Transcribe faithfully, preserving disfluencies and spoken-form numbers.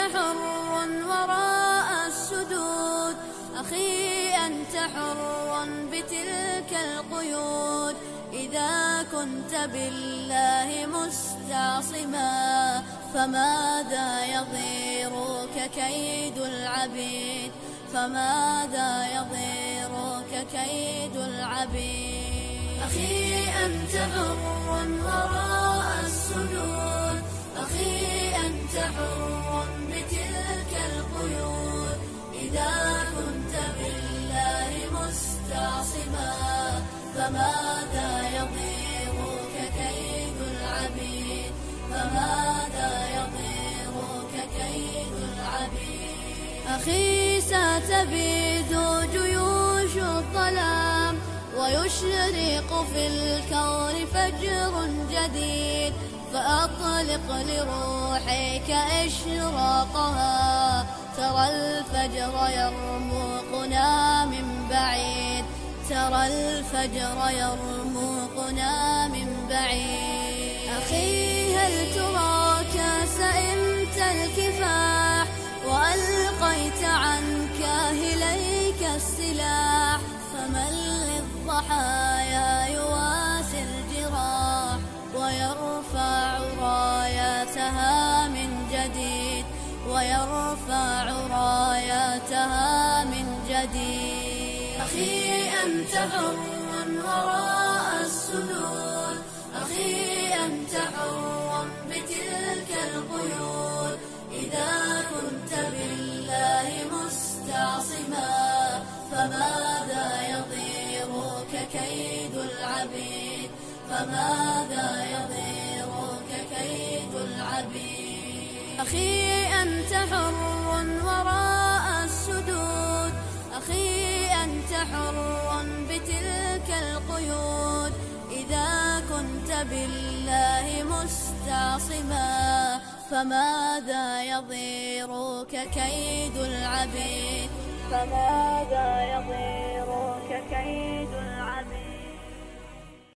حر وراء السدود، أخي أنت حر بتلك القيود. إذا كنت بالله مستعصما فماذا يضيرك كيد العبيد، فماذا يضيرك كيد العبيد. أخي أنت حر وراء السدود، أخي أنت حر بتلك القيود. إذا كنت بالله مستعصما فماذا يضيرك كيد العبيد، فماذا يضيرك كيد العبيد. أخي ستبيد جيوش الظلام ويشرق في الكون فجر جديد، فأطلق لروحك إشراقها. ترى الفجر يرمقنا من بعيد، ترى الفجر يرمقنا من بعيد. أخي هل تراك سئمت الكفاح وألقيت عن كاهليك السلاح، فمن للضحايا يواسي الجراح ويرفع راياتها من جديد، ويرفع راياتها من جديد. أخي أنت حر وراء السدود، أخي أنت حر بتلك القيود. إذا كنت بالله مستعصما فماذا يضيرك كيد العبيد، فماذا يضيرك كيد العبيد. أخي أنت حر وراء السدود، أخي أنت حر بتلك القيود. إذا كنت بالله مستعصما فماذا يضيرك كيد العبيد، فماذا يضيرك كيد العبيد.